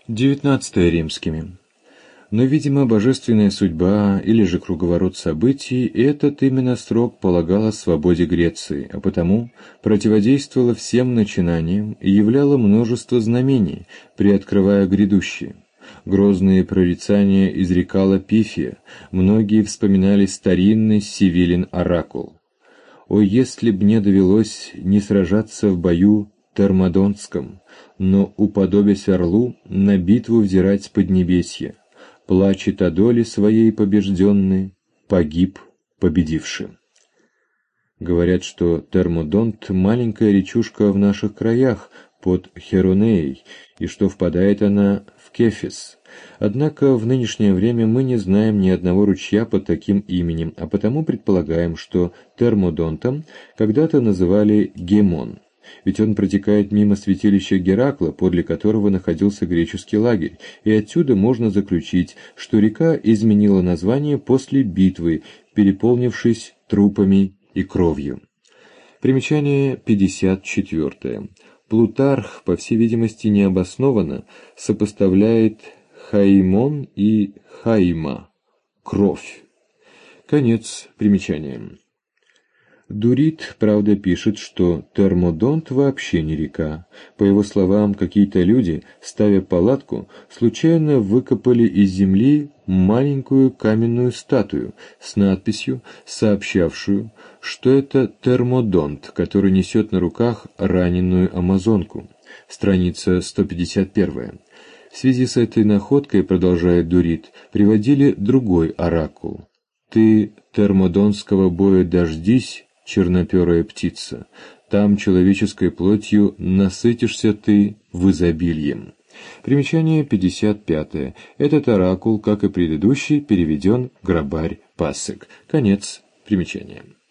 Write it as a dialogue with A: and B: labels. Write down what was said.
A: 19 римскими. Но, видимо, божественная судьба или же круговорот событий этот именно срок полагал о свободе Греции, а потому противодействовала всем начинаниям и являла множество знамений, приоткрывая грядущее. Грозные прорицания изрекала Пифия, многие вспоминали старинный Сивилин оракул. «О, если б мне довелось не сражаться в бою Термодонтском, но, уподобясь орлу, на битву взирать с поднебесья, плачет о доле своей побежденной, погиб победивший». Говорят, что Термодонт — маленькая речушка в наших краях, под Херонеей, и что впадает она в Кефис. Однако в нынешнее время мы не знаем ни одного ручья под таким именем, а потому предполагаем, что Термодонтом когда-то называли Гемон, ведь он протекает мимо святилища Геракла, подле которого находился греческий лагерь, и отсюда можно заключить, что река изменила название после битвы, переполнившись трупами и кровью. Примечание 54. Плутарх, по всей видимости необоснованно, сопоставляет хаимон и хаима – кровь. Конец примечания. Дурит, правда, пишет, что Термодонт вообще не река. По его словам, какие-то люди, ставя палатку, случайно выкопали из земли маленькую каменную статую с надписью, сообщавшую, что это Термодонт, который несет на руках раненую амазонку. Страница 151. В связи с этой находкой, продолжает Дурит, приводили другой оракул. «Ты термодонского боя дождись, черноперая птица, там человеческой плотью насытишься ты в изобильем». Примечание 55. Этот оракул, как и предыдущий, переведен Грабарь Пассек. Конец примечания.